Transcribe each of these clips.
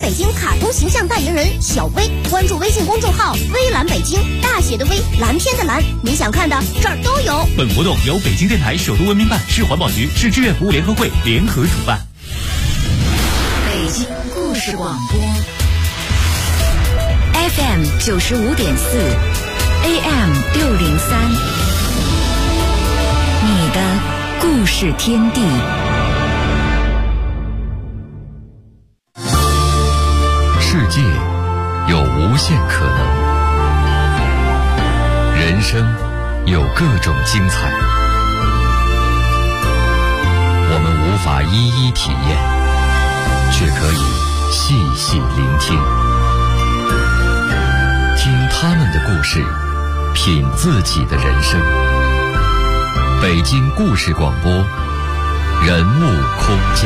北京卡通形象代言人小薇，关注微信公众号微蓝北京，大写的微，蓝天的蓝，你想看的这儿都有。 本活动由北京电台首都文明办、市环保局、市志愿服务联合会联合主办。 北京故事广播 FM 95.4 AM 603，你的故事天地。 世界有无限可能，人生有各种精彩，我们无法一一体验，却可以细细聆听，听他们的故事，品自己的人生。北京故事广播，人物空间。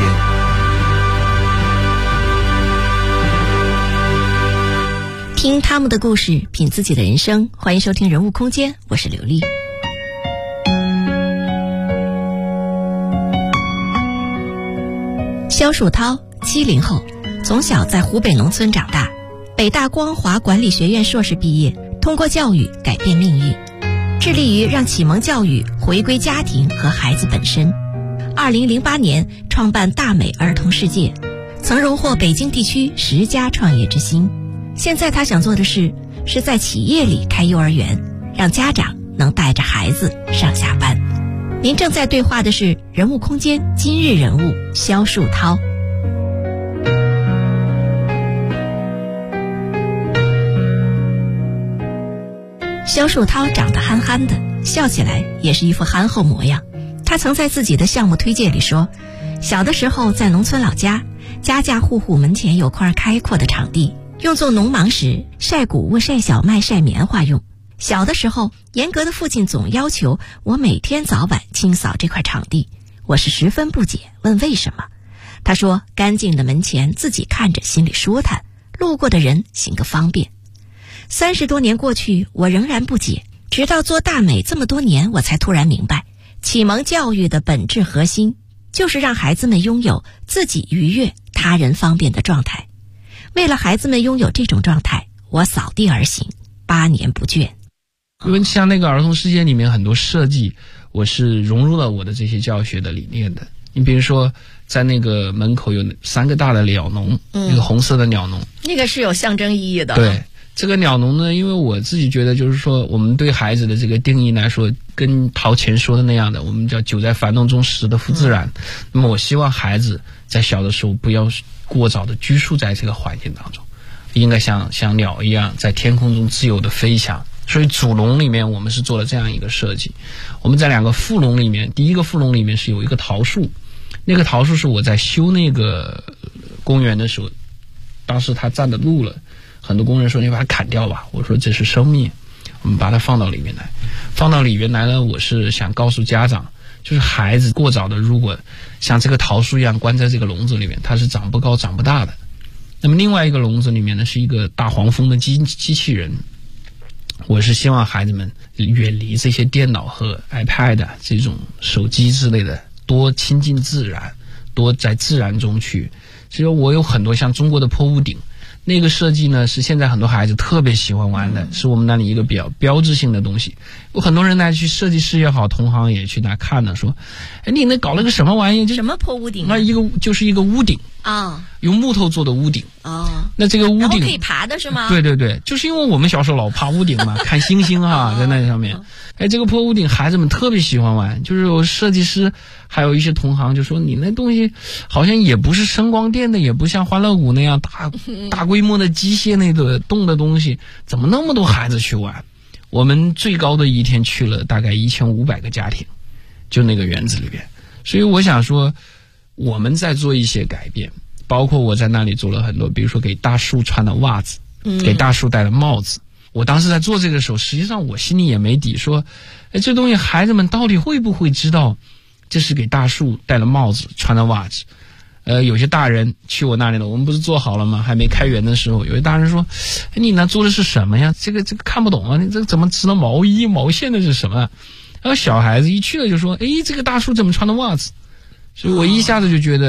听他们的故事，品自己的人生。欢迎收听人物空间，我是刘丽。肖树涛70后，从小在湖北农村长大，北大光华管理学院硕士毕业，通过教育改变命运，致力于让启蒙教育回归家庭和孩子本身。2008年创办大美儿童世界，曾荣获北京地区10佳创业之星。现在他想做的是在企业里开幼儿园，让家长能带着孩子上下班。您正在对话的是人物空间今日人物肖树涛。肖树涛长得憨憨的，笑起来也是一副憨厚模样。他曾在自己的项目推介里说，小的时候在农村老家，家家户户门前有块开阔的场地，用作农忙时晒谷物、晒小麦、晒棉花用。小的时候，严格的父亲总要求我每天早晚清扫这块场地，我是十分不解，问为什么。他说，干净的门前自己看着心里舒坦，路过的人行个方便。30多年过去，我仍然不解，直到做大美这么多年，我才突然明白，启蒙教育的本质核心就是让孩子们拥有自己愉悦、他人方便的状态。为了孩子们拥有这种状态，我扫地而行，8年不倦。 因为像那个儿童世界里面很多设计，我是融入了我的这些教学的理念的。你比如说，在那个门口有3个大的鸟笼，那个红色的鸟笼， 那个是有象征意义的。 对，这个鸟笼呢，因为我自己觉得就是说，我们对孩子的这个定义来说，跟陶潜说的那样的，我们叫久在繁动中时的复自然。那么我希望孩子在小的时候不要过早的拘束在这个环境当中，应该像鸟一样在天空中自由的飞翔。所以主笼里面我们是做了这样一个设计。我们在2个副笼里面，第一个副笼里面是有一个桃树，那个桃树是我在修那个公园的时候，当时它占的路了，很多工人说你把它砍掉吧，我说这是生命，我们把它放到里面来。放到里面来呢，我是想告诉家长，就是孩子过早的如果像这个桃树一样关在这个笼子里面，它是长不高长不大的。那么另外一个笼子里面呢，是一个大黄蜂的机器人。我是希望孩子们远离这些电脑和 iPad 这种手机之类的，多亲近自然，多在自然中去。所以我有很多像中国的坡屋顶，那个设计呢是现在很多孩子特别喜欢玩的，是我们那里一个比较标志性的东西。有很多人呢去设计师也好，同行也去那看呢，说哎，你那搞了个什么玩意？ 什么坡屋顶？ 那就是一个屋顶啊， 用木头做的屋顶啊。 那这个屋顶可以爬的是吗？ 对对对，就是因为我们小时候老爬屋顶嘛，看星星哈，在那上面。哎，这个坡屋顶孩子们特别喜欢玩，就是有设计师还有一些同行就说，你那东西好像也不是声光电的，也不像欢乐谷那样大规模的机械那个动的东西，怎么那么多孩子去玩？我们最高的一天去了大概1500个家庭，就那个园子里边。所以我想说，我们在做一些改变，包括我在那里做了很多，比如说给大树穿的袜子，给大树戴的帽子。我当时在做这个时候，实际上我心里也没底，说哎，这东西孩子们到底会不会知道这是给大树戴了帽子穿的袜子。有些大人去我那里了，我们不是做好了吗？还没开园的时候，有些大人说哎，你那做的是什么呀？这个看不懂啊，你这怎么织了毛衣毛线的是什么？然后小孩子一去了就说哎，这个大树怎么穿的袜子？所以我一下子就觉得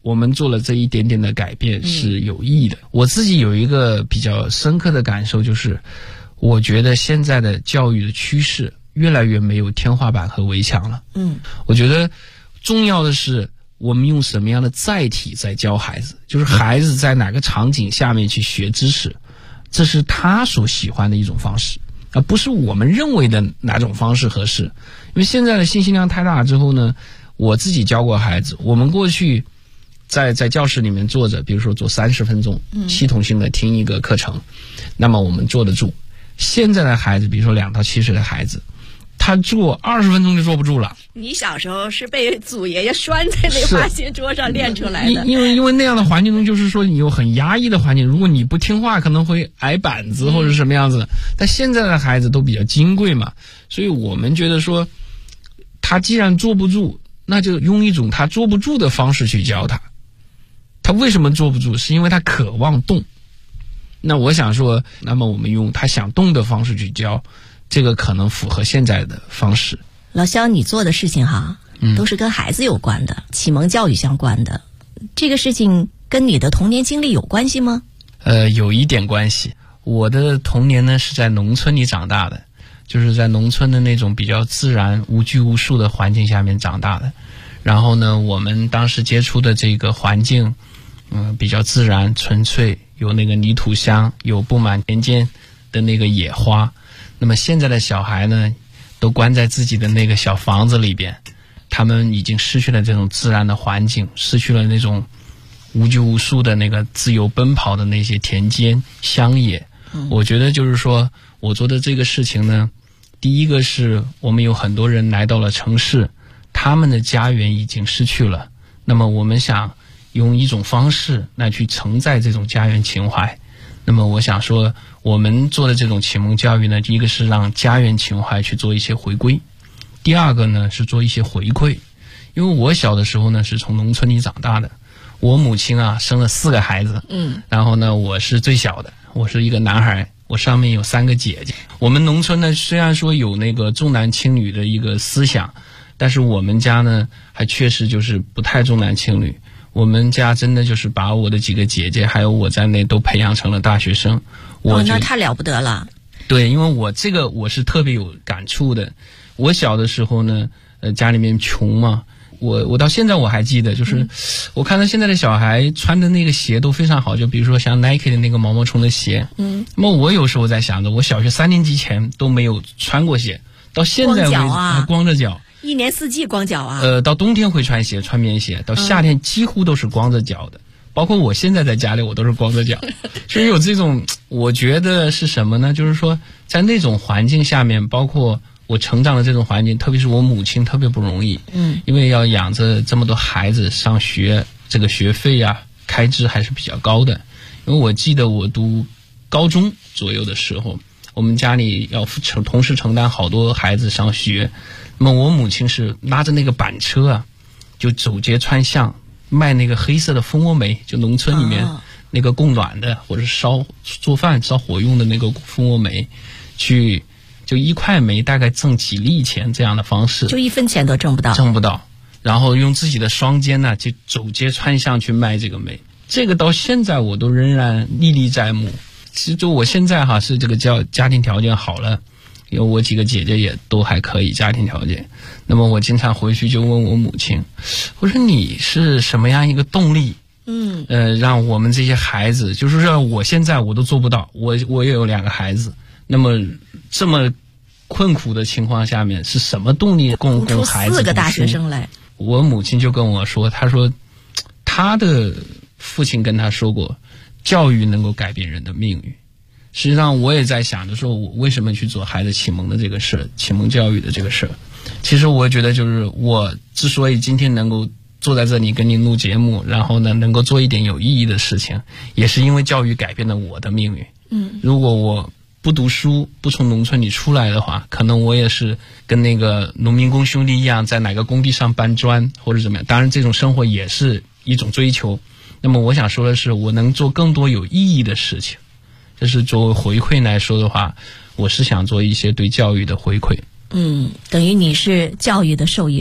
我们做了这一点点的改变是有意义的。我自己有一个比较深刻的感受，就是我觉得现在的教育的趋势越来越没有天花板和围墙了。我觉得重要的是我们用什么样的载体在教孩子，就是孩子在哪个场景下面去学知识，这是他所喜欢的一种方式，而不是我们认为的哪种方式合适。因为现在的信息量太大之后呢，我自己教过孩子，我们过去在教室里面坐着，比如说做30分钟，系统性的听一个课程，那么我们坐得住。现在的孩子，比如说2到7岁的孩子，他坐20分钟就坐不住了。 你小时候是被祖爷爷拴在那个花鞋桌上练出来的。 因为那样的环境中，就是说你有很压抑的环境，如果你不听话，可能会挨板子或者什么样子。但现在的孩子都比较金贵嘛，所以我们觉得说，他既然坐不住，那就用一种他坐不住的方式去教他。他为什么坐不住？是因为他渴望动。那我想说，那么我们用他想动的方式去教，这个可能符合现在的方式。 老肖，你做的事情哈，都是跟孩子有关的，启蒙教育相关的。这个事情跟你的童年经历有关系吗？ 有一点关系。我的童年呢是在农村里长大的，就是在农村的那种比较自然、无拘无束的环境下面长大的。然后呢，我们当时接触的这个环境，比较自然、纯粹，有那个泥土香，有布满田间的那个野花。那么现在的小孩呢，都关在自己的那个小房子里边，他们已经失去了这种自然的环境，失去了那种无拘无束的那个自由奔跑的那些田间乡野。我觉得就是说，我做的这个事情呢，第一个是我们有很多人来到了城市，他们的家园已经失去了，那么我们想用一种方式来去承载这种家园情怀。那么我想说，我们做的这种启蒙教育呢，第一个是让家园情怀去做一些回归，第二个呢是做一些回馈。因为我小的时候呢是从农村里长大的，我母亲啊生了4个孩子，然后呢我是最小的，我是一个男孩，我上面有3个姐姐。我们农村呢虽然说有那个重男轻女的一个思想，但是我们家呢还确实就是不太重男轻女。我们家真的就是把我的几个姐姐还有我在内都培养成了大学生。 那太了不得了。 对，因为我是特别有感触的。我小的时候呢家里面穷嘛，我到现在我还记得，就是我看到现在的小孩穿的那个鞋都非常好，就比如说像 Nike 的那个毛毛虫的鞋。那么我有时候在想着，我小学3年级前都没有穿过鞋，到现在为止光着脚。 一年四季光脚啊？ 到冬天会穿鞋，穿棉鞋，到夏天几乎都是光着脚的。包括我现在在家里，我都是光着脚。所以有这种，我觉得是什么呢？就是说，在那种环境下面，包括我成长的这种环境，特别是我母亲特别不容易。因为要养着这么多孩子上学，这个学费啊，开支还是比较高的。因为我记得我读高中左右的时候，我们家里要同时承担好多孩子上学。那么我母亲是拉着那个板车啊，就走街串巷卖那个黑色的蜂窝煤，就农村里面那个供暖的或者做饭烧火用的那个蜂窝煤，去就1块煤大概挣几粒钱这样的方式， 就1分钱都挣不到。然后用自己的双肩呢，就走街串巷去卖这个煤。这个到现在我都仍然历历在目。其实就我现在是这个家庭条件好了。因为我几个姐姐也都还可以家庭条件，那么我经常回去就问我母亲，我说你是什么样一个动力，让我们这些孩子，就是说我现在我都做不到，我也有2个孩子，那么这么困苦的情况下面，是什么动力供孩子？ 4个大学生来。 我母亲就跟我说，她说她的父亲跟她说过，教育能够改变人的命运。实际上我也在想着说，我为什么去做孩子启蒙的这个事，启蒙教育的这个事。其实我觉得就是我之所以今天能够坐在这里跟您录节目，然后呢能够做一点有意义的事情，也是因为教育改变了我的命运。如果我不读书，不从农村里出来的话，可能我也是跟那个农民工兄弟一样，在哪个工地上搬砖或者怎么样。当然这种生活也是一种追求。那么我想说的是，我能做更多有意义的事情。这是作为回馈来说的话，我是想做一些对教育的回馈。 等于你是教育的受益者。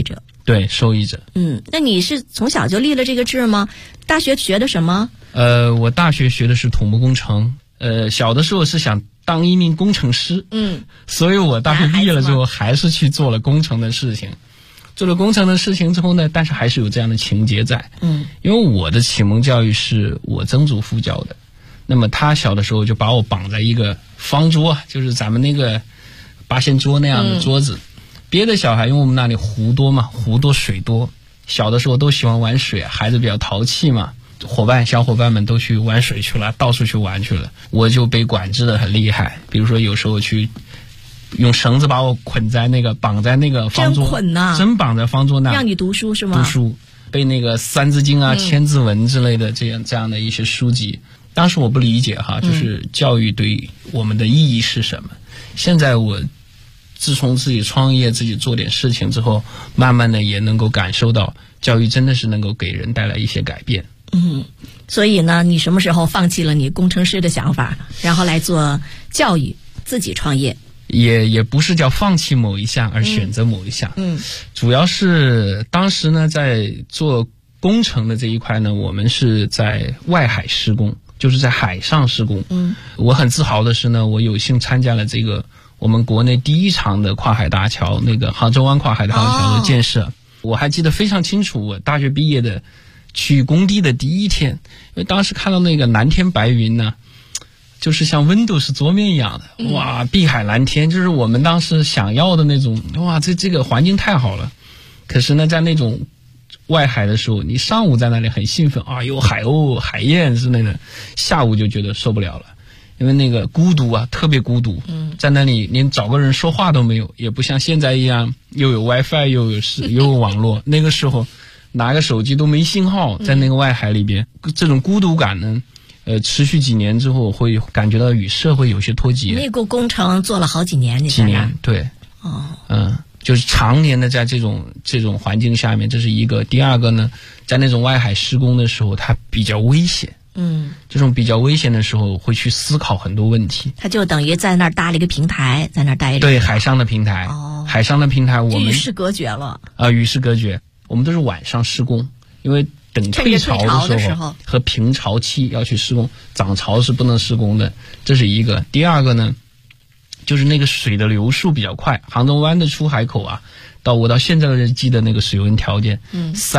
对，受益者。 那你是从小就立了这个志吗？大学学的什么？ 我大学学的是土木工程。小的时候是想当一名工程师。所以我大学毕业了之后还是去做了工程的事情。做了工程的事情之后呢，但是还是有这样的情节在。因为我的启蒙教育是我曾祖父教的。那么他小的时候就把我绑在一个方桌，就是咱们那个八仙桌那样的桌子。别的小孩因为我们那里湖多嘛，湖多水多，小的时候都喜欢玩水，孩子比较淘气嘛，小伙伴们都去玩水去了，到处去玩去了，我就被管制的很厉害。比如说有时候去用绳子把我绑在那个方桌， 真捆呐， 真绑在方桌那， 让你读书是吗？ 读书，背那个三字经啊、千字文之类的这样的一些书籍。当时我不理解哈，就是教育对我们的意义是什么。现在我自从自己创业、自己做点事情之后，慢慢的也能够感受到，教育真的是能够给人带来一些改变。 所以呢，你什么时候放弃了你工程师的想法，然后来做教育，自己创业？ 也不是叫放弃某一项而选择某一项。主要是当时呢，在做工程的这一块呢，我们是在外海施工，就是在海上施工。我很自豪的是呢，我有幸参加了这个我们国内第一场的跨海大桥，那个杭州湾跨海大桥的建设。我还记得非常清楚，我大学毕业的去工地的第一天，因为当时看到那个蓝天白云呢，就是像 Windows 桌面一样的，哇，碧海蓝天，就是我们当时想要的那种，哇，这个环境太好了。可是呢，在那种外海的时候，你上午在那里很兴奋啊，有海鸥、海燕之类的，下午就觉得受不了了，因为那个孤独啊，特别孤独。在那里连找个人说话都没有，也不像现在一样又有 WiFi 又有网络。那个时候拿个手机都没信号，在那个外海里边，这种孤独感呢，持续几年之后会感觉到与社会有些脱节。 那个工程做了好几年，你想想。 对。就是常年的在这种环境下面，这是一个。第二个呢，在那种外海施工的时候，它比较危险。这种比较危险的时候，会去思考很多问题。 它就等于在那儿搭了一个平台，在那儿待着。 对，海上的平台。海上的平台我们与世隔绝了。 与世隔绝。我们都是晚上施工，因为等退潮的时候和平潮期要去施工，涨潮是不能施工的，这是一个。第二个呢，就是那个水的流速比较快。杭州湾的出海口啊，我到现在都记得那个水温条件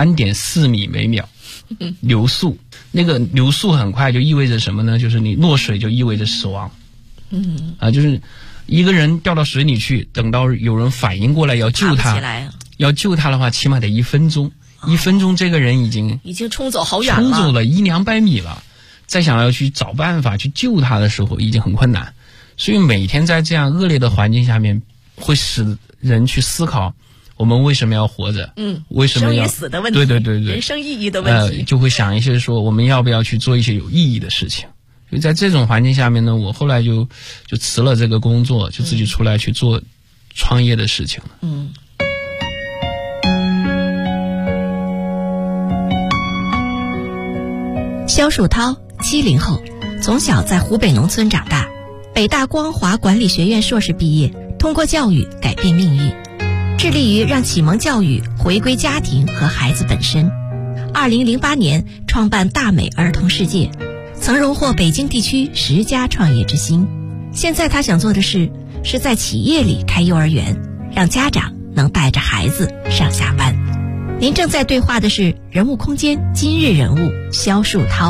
，3.4米每秒流速。那个流速很快就意味着什么呢？就是你落水就意味着死亡。就是一个人掉到水里去，等到有人反应过来要救他，的话，起码得1分钟。1分钟，这个人已经冲走好远了， 冲走了100-200米了。再想要去找办法去救他的时候，已经很困难。所以每天在这样恶劣的环境下面，会使人去思考我们为什么要活着，为什么要生与死的问题， 对， 人生意义的问题， 就会想一些说我们要不要去做一些有意义的事情。所以在这种环境下面呢，我后来就辞了这个工作，就自己出来去做创业的事情了。 肖树涛70后，从小在湖北农村长大，北大光华管理学院硕士毕业，通过教育改变命运，致力于让启蒙教育回归家庭和孩子本身。2008年创办大美儿童世界，曾荣获北京地区10佳创业之星。现在他想做的是在企业里开幼儿园，让家长能带着孩子上下班。您正在对话的是人物空间今日人物肖树涛。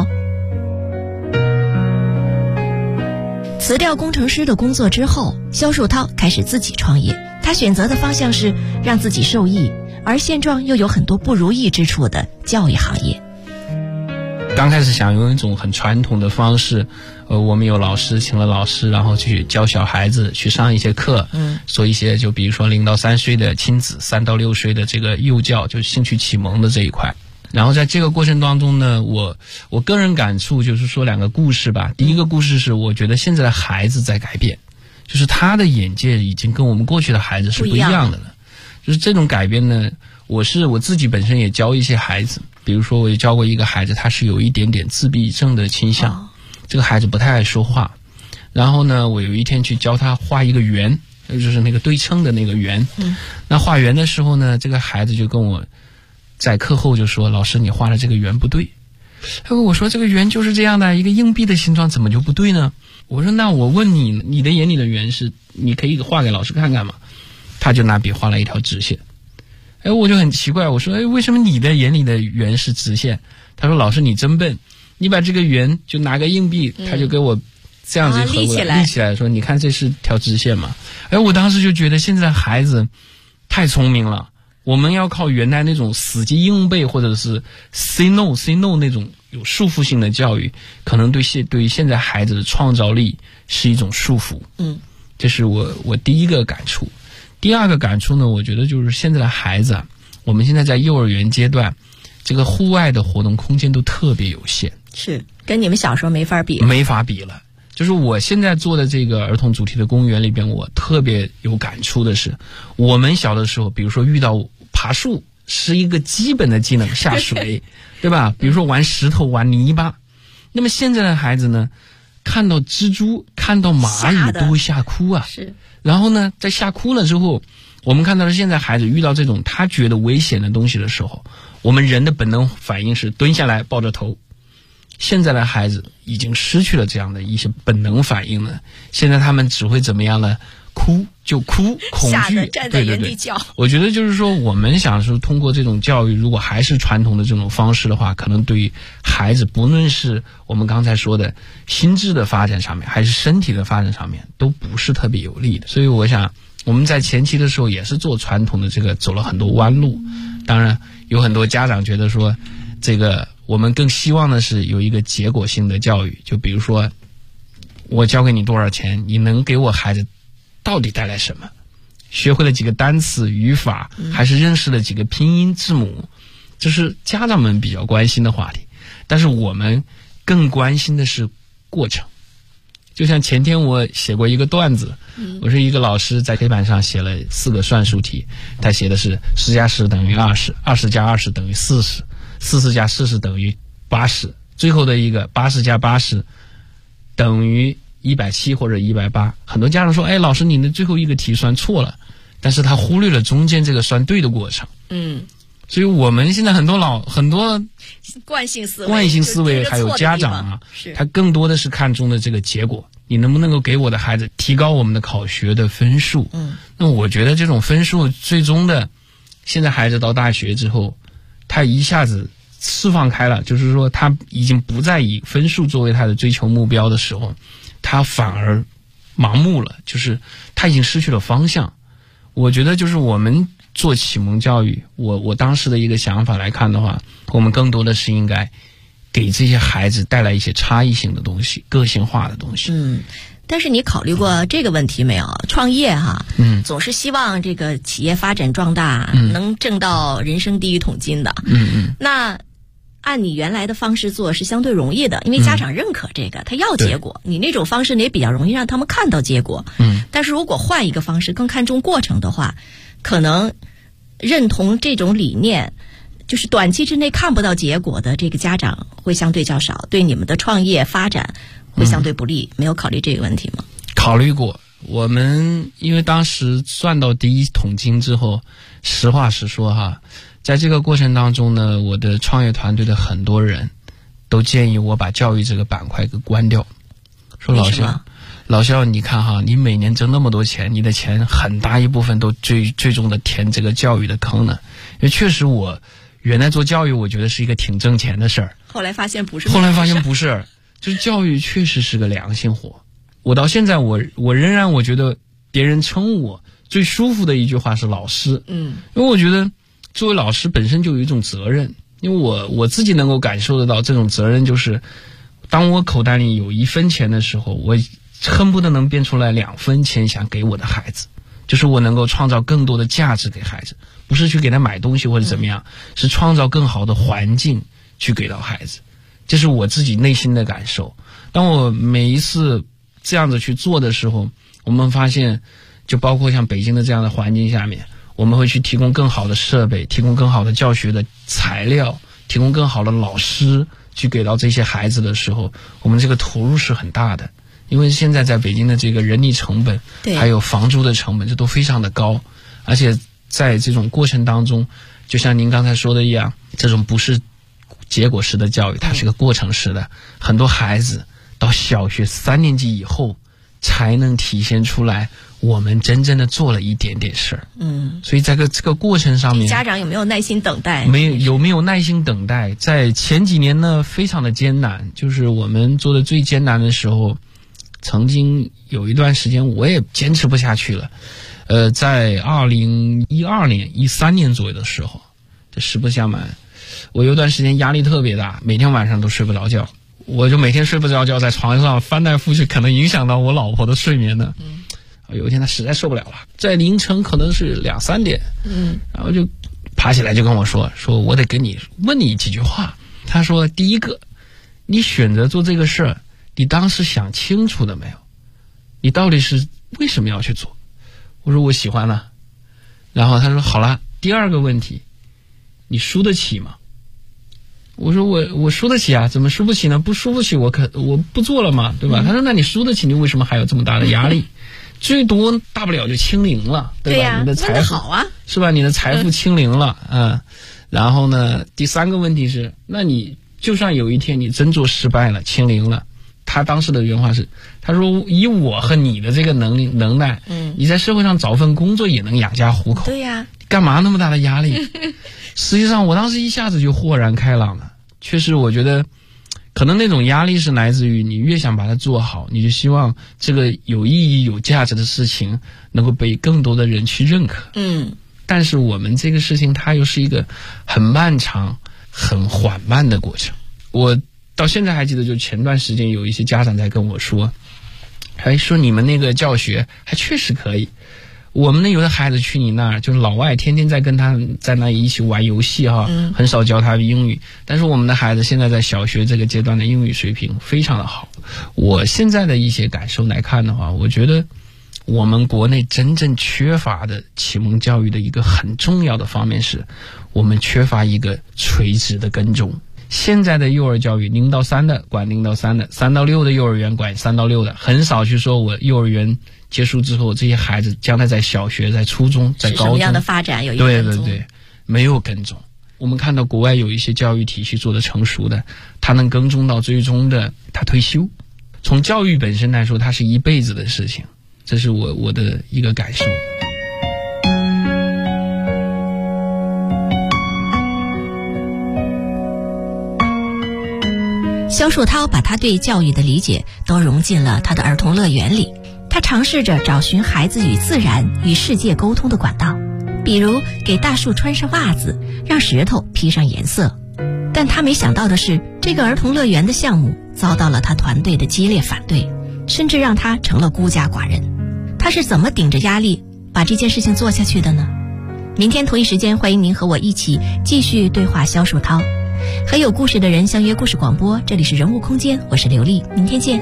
辞掉工程师的工作之后，肖树涛开始自己创业。他选择的方向是让自己受益，而现状又有很多不如意之处的教育行业。 刚开始想用一种很传统的方式，我们有老师，请了老师，然后去教小孩子，去上一些课，做一些就比如说0到3岁的亲子，3到6岁的这个幼教，就是兴趣启蒙的这一块。然后在这个过程当中呢，我个人感触就是说2个故事吧。第一个故事是我觉得现在的孩子在改变，就是他的眼界已经跟我们过去的孩子是不一样的了。就是这种改变呢，我自己本身也教一些孩子，比如说我也教过一个孩子，他是有一点点自闭症的倾向，这个孩子不太爱说话。然后呢，我有一天去教他画一个圆， 就是那个对称的那个圆。那画圆的时候呢，这个孩子就跟我在课后就说：“老师，你画的这个圆不对。”我说：“这个圆就是这样的，一个硬币的形状，怎么就不对呢？”我说：“那我问你，你的眼里的圆是你可以画给老师看看吗？”他就拿笔画了一条直线。我就很奇怪，我说：“为什么你的眼里的圆是直线？”他说：“老师，你真笨，你把这个圆就拿个硬币，他就给我这样子合过来，立起来，说你看这是条直线嘛。”我当时就觉得现在孩子太聪明了，我们要靠原来那种死记硬背或者是 say no 那种有束缚性的教育，可能对于现在孩子的创造力是一种束缚。这是我第一个感触。第二个感触呢，我觉得就是现在的孩子我们现在在幼儿园阶段，这个户外的活动空间都特别有限， 是跟你们小时候没法比了。就是我现在做的这个儿童主题的公园里边，我特别有感触的是，我们小的时候，比如说遇到爬树是一个基本的技能，下水对吧？比如说玩石头玩泥巴。那么现在的孩子呢，看到蜘蛛看到蚂蚁都会吓哭啊。 是。 然后呢，在吓哭了之后，我们看到了现在孩子遇到这种他觉得危险的东西的时候，我们人的本能反应是蹲下来抱着头。现在的孩子已经失去了这样的一些本能反应了，现在他们只会怎么样呢？哭就哭，恐惧站在原地叫。 我觉得就是说，我们想说通过这种教育，如果还是传统的这种方式的话，可能对于孩子，不论是我们刚才说的心智的发展上面，还是身体的发展上面，都不是特别有利的。所以我想我们在前期的时候也是做传统的这个走了很多弯路。当然有很多家长觉得说，这个我们更希望的是有一个结果性的教育，就比如说我交给你多少钱，你能给我孩子到底带来什么？学会了几个单词语法，还是认识了几个拼音字母？这是家长们比较关心的话题。但是我们更关心的是过程。就像前天我写过一个段子，我是一个老师在黑板上写了4个算术题，他写的是10加10等于20， 20加20等于40， 40加40等于80，最后的一个80加80等于170或者180。很多家长说，老师你的最后一个题算错了，但是他忽略了中间这个算对的过程。所以我们现在很多惯性思维还有家长他更多的是看重的这个结果，你能不能够给我的孩子提高我们的考学的分数。那我觉得这种分数最终的，现在孩子到大学之后，他一下子释放开了，就是说他已经不再以分数作为他的追求目标的时候，他反而盲目了，就是他已经失去了方向。我觉得就是我们做启蒙教育，我当时的一个想法来看的话，我们更多的是应该给这些孩子带来一些差异性的东西，个性化的东西。 但是你考虑过这个问题没有？创业总是希望这个企业发展壮大，能挣到人生第一桶金的。那按你原来的方式做是相对容易的，因为家长认可这个，他要结果。你那种方式你也比较容易让他们看到结果。但是如果换一个方式，更看重过程的话，可能认同这种理念，就是短期之内看不到结果的这个家长会相对较少，对你们的创业发展会相对不利。没有考虑这个问题吗？ 考虑过。我们因为当时赚到第一桶金之后，实话实说在这个过程当中呢，我的创业团队的很多人都建议我把教育这个板块给关掉，说老肖你看你每年挣那么多钱，你的钱很大一部分都最终的填这个教育的坑呢。因为确实我原来做教育我觉得是一个挺挣钱的事儿， 后来发现不是， 就是教育确实是个良心活。我到现在我仍然我觉得别人称我最舒服的一句话是老师。因为我觉得作为老师本身就有一种责任，因为我自己能够感受得到这种责任，就是当我口袋里有1分钱的时候，我恨不得能变出来2分钱想给我的孩子，就是我能够创造更多的价值给孩子，不是去给他买东西或者怎么样，是创造更好的环境去给到孩子。这是我自己内心的感受。当我每一次这样子去做的时候，我们发现就包括像北京的这样的环境下面，我们会去提供更好的设备，提供更好的教学的材料，提供更好的老师去给到这些孩子的时候，我们这个投入是很大的。 因为现在在北京的这个人力成本，还有房租的成本，这都非常的高，而且在这种过程当中，就像您刚才说的一样，这种不是结果式的教育，它是个过程式的。很多孩子到小学3年级以后，才能体现出来我们真正的做了一点点事儿。所以在这个过程上面， 家长有没有耐心等待？ 有没有耐心等待？在前几年呢，非常的艰难，就是我们做的最艰难的时候，曾经有一段时间我也坚持不下去了。在2012年、13年左右的时候，这实不相瞒，我有段时间压力特别大，每天晚上都睡不着觉。我就每天睡不着觉，在床上翻来覆去，可能影响到我老婆的睡眠呢。有一天她实在受不了了，在凌晨可能是2、3点，然后就爬起来就跟我说我得问你几句话。她说，第一个，你选择做这个事儿，你当时想清楚的没有？你到底是为什么要去做？我说我喜欢了。然后她说好了，第二个问题，你输得起吗？我说我输得起啊，怎么输不起呢？不输不起我不做了嘛，对吧？他说那你输得起，你为什么还有这么大的压力？最多大不了就清零了，对吧？你的财富好啊，是吧？你的财富清零了，然后呢，第三个问题是，那你就算有一天你真做失败了，清零了，他当时的原话是，他说以我和你的这个能耐，你在社会上找份工作也能养家糊口。对呀，干嘛那么大的压力？实际上我当时一下子就豁然开朗了。确实我觉得可能那种压力是来自于你越想把它做好，你就希望这个有意义有价值的事情能够被更多的人去认可。但是我们这个事情它又是一个很漫长很缓慢的过程。我到现在还记得，就前段时间有一些家长在跟我说，还说你们那个教学还确实可以，我们呢有的孩子去你那儿，就是老外天天在跟他在那一起玩游戏哈，很少教他英语。但是我们的孩子现在在小学这个阶段的英语水平非常的好。我现在的一些感受来看的话，我觉得我们国内真正缺乏的启蒙教育的一个很重要的方面是，我们缺乏一个垂直的跟踪。现在的幼儿教育0到3的管0到3的，3到6的幼儿园管3到6的，很少去说我幼儿园结束之后，这些孩子将来在小学、在初中、在高中什么样的发展有一个跟踪。对，没有跟踪。我们看到国外有一些教育体系做得成熟的，他能跟踪到最终的他退休。从教育本身来说，它是一辈子的事情，这是我的一个感受。 萧树涛把他对教育的理解都融进了他的儿童乐园里。他尝试着找寻孩子与自然与世界沟通的管道，比如给大树穿上袜子，让石头披上颜色。但他没想到的是，这个儿童乐园的项目遭到了他团队的激烈反对，甚至让他成了孤家寡人。他是怎么顶着压力把这件事情做下去的呢？明天同一时间，欢迎您和我一起继续对话萧树涛。和有故事的人相约故事广播，这里是人物空间，我是刘丽，明天见。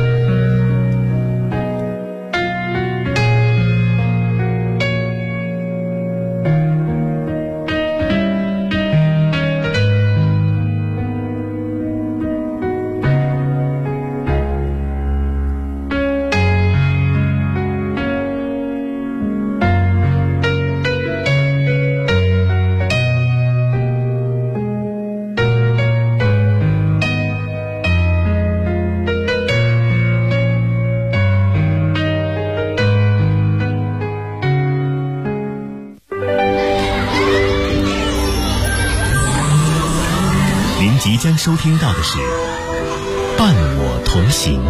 即将收听到的是伴我同行。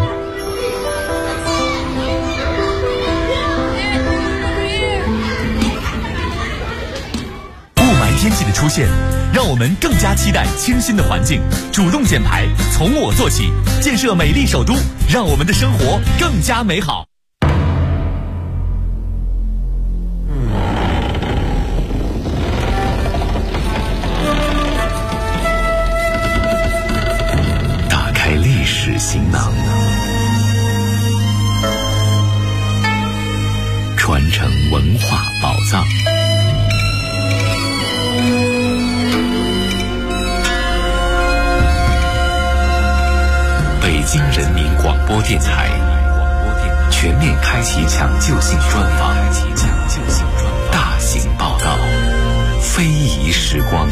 雾霾天气的出现，让我们更加期待清新的环境，主动减排，从我做起，建设美丽首都，让我们的生活更加美好。行囊，传承文化宝藏。北京人民广播电台全面开启抢救性专访，大型报告，非遗时光。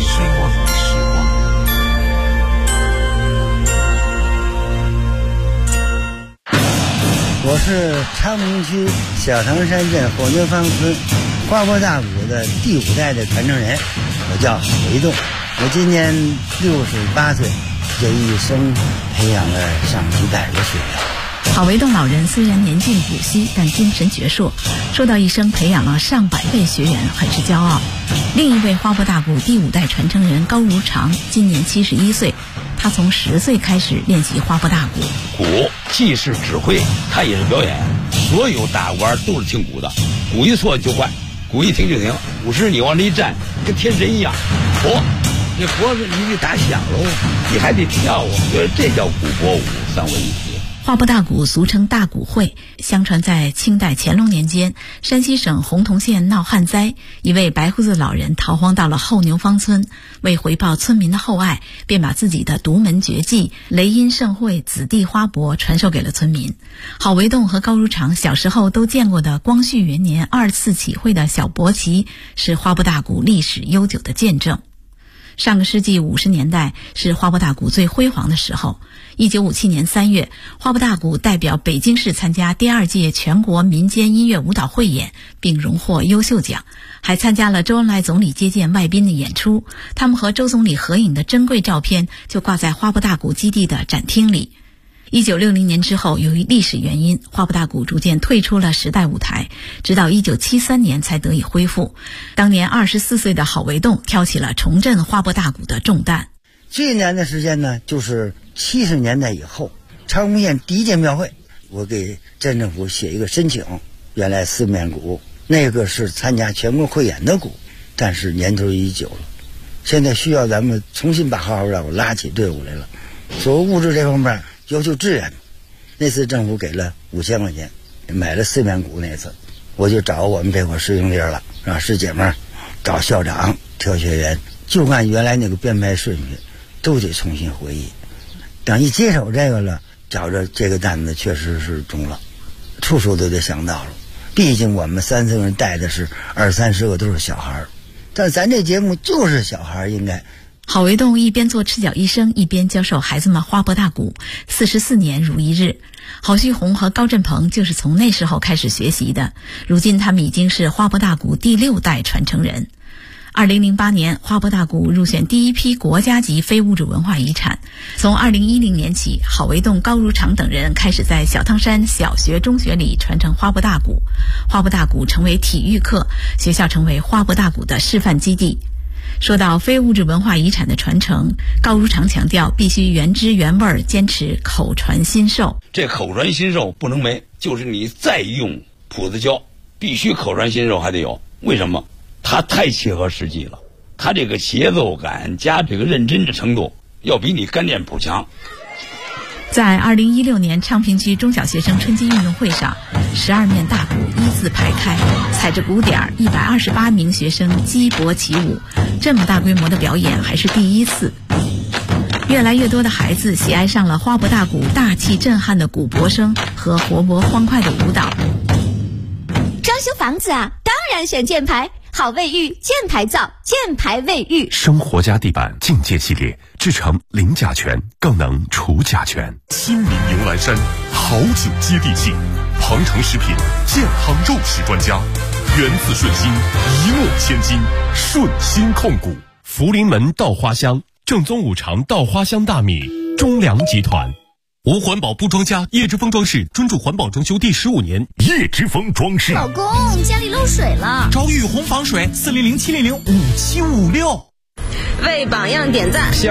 我是昌平区小唐山镇火牛坊村花饽大鼓的第5代的传承人，我叫韦栋。我今年68岁，这一生培养了上几代的学员。 郝维栋老人虽然年近古稀，但精神矍铄，说到一生培养了上百位学员，很是骄傲。另一位花饽大鼓第5代传承人高如常，今年71岁，他从10岁开始练习花饽大鼓。 鼓既是指挥，它也是表演。所有大鼓都是听鼓的，鼓一错就坏，鼓一停就停。鼓时你往这一站，跟天神一样。这脖子你得打响喽，你还得跳啊，所以这叫鼓脖舞3位一体。 花饽大鼓俗称大鼓会，相传在清代乾隆年间，山西省洪洞县闹旱灾，一位白胡子老人逃荒到了后牛坊村，为回报村民的厚爱，便把自己的独门绝技雷音盛会子弟花帛传授给了村民。郝维栋和高如常小时候都见过的光绪元年2次起会的小驳旗，是花饽大鼓历史悠久的见证。上个世纪50年代是花饽大鼓最辉煌的时候。1957年3月，花饽大鼓代表北京市参加第2届全国民间音乐舞蹈汇演，并荣获优秀奖，还参加了周恩来总理接见外宾的演出。他们和周总理合影的珍贵照片就挂在花饽大鼓基地的展厅里。1960年之后，由于历史原因，花饽大鼓逐渐退出了时代舞台，直到1973年才得以恢复。当年24岁的郝维栋挑起了重振花饽大鼓的重担。 最难的时间呢，就是70年代以后，昌平县第1届庙会，我给镇政府写一个申请，原来4面鼓那个是参加全国汇演的鼓，但是年头已久了，现在需要咱们重新把花饽大鼓拉起队伍来了。所谓物质这方面要求支援，那次政府给了5000块钱，买了4面鼓。那次我就找我们这块师兄弟了，让师姐们找校长挑学员，就按原来那个编排顺序都得重新回忆。等一接手这个了，找着这个担子确实是重了，处处都得想到了。毕竟我们3个人带的是20-30个都是小孩，但是咱这节目就是小孩应该。 郝维栋一边做赤脚医生，一边教授孩子们花饽大鼓，44年如一日。郝旭红和高振鹏就是从那时候开始学习的，如今他们已经是花饽大鼓第6代传承人。2008年，花饽大鼓入选第1批国家级非物质文化遗产。从2010年起，郝维栋、高如常等人开始在小汤山小学、中学里传承花饽大鼓。花饽大鼓成为体育课，学校成为花饽大鼓的示范基地。说到非物质文化遗产的传承，高如常强调必须原汁原味，坚持口传心授。 这口传心授不能没，就是你再用谱子教，必须口传心授还得有。为什么？它太切合实际了，它这个节奏感加这个认真的程度要比你干练谱强。 在2016年昌平区中小学生春季运动会上，12面大鼓依次排开，踩着鼓点，128名学生击搏起舞。这么大规模的表演还是第一次。越来越多的孩子喜爱上了花饽大鼓大气震撼的鼓脖声和活泼欢快的舞蹈。 装修房子啊，当然选箭牌。好卫浴，箭牌造，箭牌卫浴。 生活家地板境界系列，制成零甲醛，更能除甲醛。新民迎来山，好酒接地气。鹏城食品健康肉食专家，源自顺心，一诺千金，顺心控股。福临门稻花香，正宗五常稻花香大米，中粮集团。无环保不装家，叶之峰装饰专注环保装修第15年。叶之峰装饰。 老公，家里漏水了， 找雨虹防水，400-700-5756。 为榜样点赞。